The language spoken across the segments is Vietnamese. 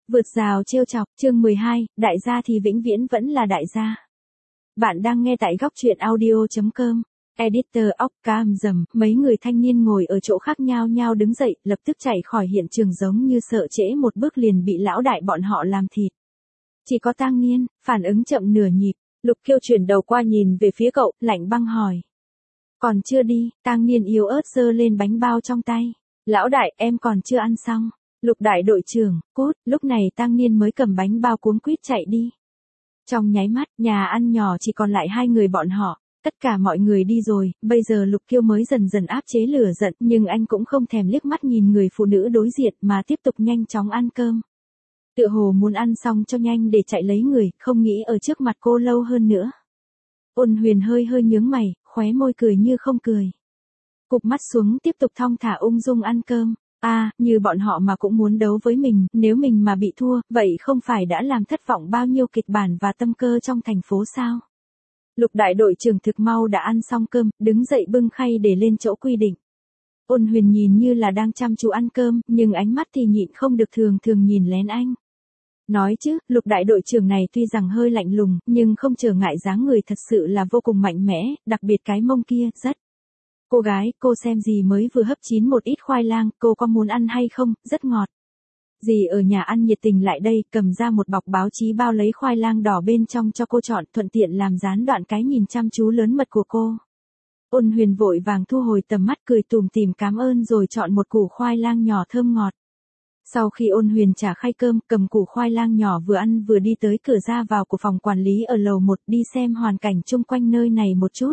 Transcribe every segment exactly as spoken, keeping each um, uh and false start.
Vượt rào trêu chọc, chương mười hai, đại gia thì vĩnh viễn vẫn là đại gia. Bạn đang nghe tại góc truyện audio chấm com. Editor Occam dầm, mấy người thanh niên ngồi ở chỗ khác nhau nhau đứng dậy, lập tức chạy khỏi hiện trường giống như sợ trễ một bước liền bị lão đại bọn họ làm thịt. Chỉ có Tang Niên, phản ứng chậm nửa nhịp, Lục Kiêu chuyển đầu qua nhìn về phía cậu, lạnh băng hỏi. Còn chưa đi, Tang Niên yếu ớt giơ lên bánh bao trong tay. Lão đại, em còn chưa ăn xong. Lục đại đội trưởng, cút, lúc này Tang Niên mới cầm bánh bao cuống quýt chạy đi. Trong nháy mắt, nhà ăn nhỏ chỉ còn lại hai người bọn họ, tất cả mọi người đi rồi, bây giờ Lục Kiêu mới dần dần áp chế lửa giận, nhưng anh cũng không thèm liếc mắt nhìn người phụ nữ đối diện mà tiếp tục nhanh chóng ăn cơm. Tựa hồ muốn ăn xong cho nhanh để chạy lấy người, không nghĩ ở trước mặt cô lâu hơn nữa. Ôn Huyền hơi hơi nhướng mày, khóe môi cười như không cười. Cụp mắt xuống tiếp tục thong thả ung dung ăn cơm. À, như bọn họ mà cũng muốn đấu với mình, nếu mình mà bị thua, vậy không phải đã làm thất vọng bao nhiêu kịch bản và tâm cơ trong thành phố sao? Lục đại đội trưởng thực mau đã ăn xong cơm, đứng dậy bưng khay để lên chỗ quy định. Ôn Huyền nhìn như là đang chăm chú ăn cơm, nhưng ánh mắt thì nhịn không được thường thường nhìn lén anh. Nói chứ, lục đại đội trưởng này tuy rằng hơi lạnh lùng, nhưng không trở ngại dáng người thật sự là vô cùng mạnh mẽ, đặc biệt cái mông kia, rất. Cô gái, cô xem gì mới vừa hấp chín một ít khoai lang, cô có muốn ăn hay không, rất ngọt. Dì ở nhà ăn nhiệt tình lại đây, cầm ra một bọc báo chí bao lấy khoai lang đỏ bên trong cho cô chọn, thuận tiện làm gián đoạn cái nhìn chăm chú lớn mật của cô. Ôn Huyền vội vàng thu hồi tầm mắt cười tủm tỉm cảm ơn rồi chọn một củ khoai lang nhỏ thơm ngọt. Sau khi Ôn Huyền trả khay cơm, cầm củ khoai lang nhỏ vừa ăn vừa đi tới cửa ra vào của phòng quản lý ở lầu một đi xem hoàn cảnh chung quanh nơi này một chút.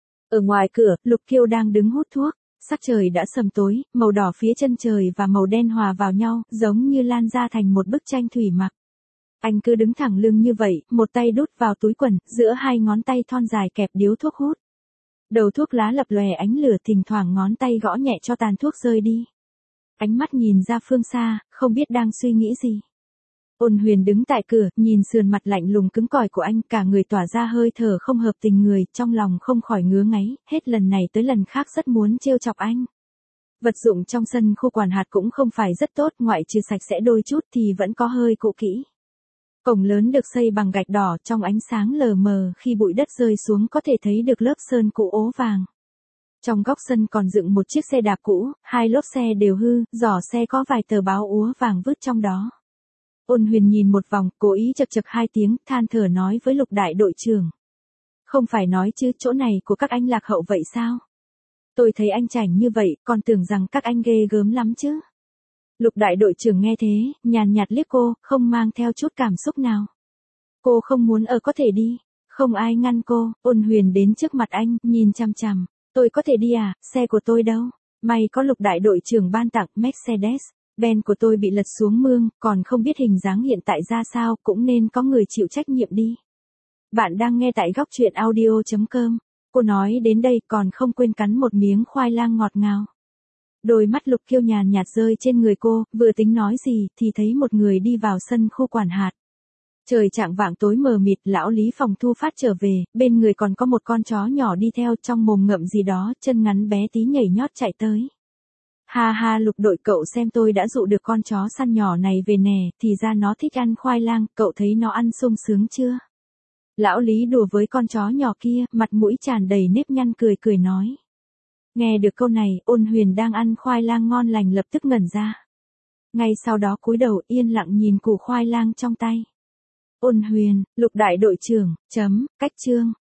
Ở ngoài cửa, Lục Kiêu đang đứng hút thuốc, sắc trời đã sầm tối, màu đỏ phía chân trời và màu đen hòa vào nhau, giống như lan ra thành một bức tranh thủy mặc. Anh cứ đứng thẳng lưng như vậy, một tay đút vào túi quần, giữa hai ngón tay thon dài kẹp điếu thuốc hút. Đầu thuốc lá lập lòe ánh lửa, thỉnh thoảng ngón tay gõ nhẹ cho tàn thuốc rơi đi. Ánh mắt nhìn ra phương xa, không biết đang suy nghĩ gì. Ôn Huyền đứng tại cửa, nhìn sườn mặt lạnh lùng cứng cỏi của anh, cả người tỏa ra hơi thở không hợp tình người, trong lòng không khỏi ngứa ngáy, hết lần này tới lần khác rất muốn trêu chọc anh. Vật dụng trong sân khu quản hạt cũng không phải rất tốt, ngoại trừ sạch sẽ đôi chút thì vẫn có hơi cũ kỹ. Cổng lớn được xây bằng gạch đỏ, trong ánh sáng lờ mờ khi bụi đất rơi xuống có thể thấy được lớp sơn cũ ố vàng. Trong góc sân còn dựng một chiếc xe đạp cũ, hai lốp xe đều hư, giỏ xe có vài tờ báo úa vàng vứt trong đó. Ôn Huyền nhìn một vòng, cố ý chậc chậc hai tiếng, than thở nói với Lục đại đội trưởng. Không phải nói chứ, chỗ này của các anh lạc hậu vậy sao? Tôi thấy anh chảnh như vậy, còn tưởng rằng các anh ghê gớm lắm chứ. Lục đại đội trưởng nghe thế, nhàn nhạt liếc cô, không mang theo chút cảm xúc nào. Cô không muốn ở có thể đi, không ai ngăn cô. Ôn Huyền đến trước mặt anh, nhìn chằm chằm. Tôi có thể đi à, xe của tôi đâu? May có Lục đại đội trưởng ban tặng Mercedes. Ben của tôi bị lật xuống mương, còn không biết hình dáng hiện tại ra sao, cũng nên có người chịu trách nhiệm đi. Bạn đang nghe tại góc truyện audio chấm com. Cô nói đến đây còn không quên cắn một miếng khoai lang ngọt ngào. Đôi mắt Lục Kiêu nhàn nhạt rơi trên người cô, vừa tính nói gì thì thấy một người đi vào sân khu quản hạt. Trời chạng vạng tối mờ mịt, lão Lý Phòng Thu Phát trở về, bên người còn có một con chó nhỏ đi theo, trong mồm ngậm gì đó, chân ngắn bé tí nhảy nhót chạy tới. Ha ha, Lục đội, cậu xem tôi đã dụ được con chó săn nhỏ này về nè, thì ra nó thích ăn khoai lang, cậu thấy nó ăn sung sướng chưa? Lão Lý đùa với con chó nhỏ kia, mặt mũi tràn đầy nếp nhăn cười cười nói. Nghe được câu này, Ôn Huyền đang ăn khoai lang ngon lành lập tức ngẩn ra. Ngay sau đó cúi đầu yên lặng nhìn củ khoai lang trong tay. Ôn Huyền, Lục đại đội trưởng, chấm, cách chương.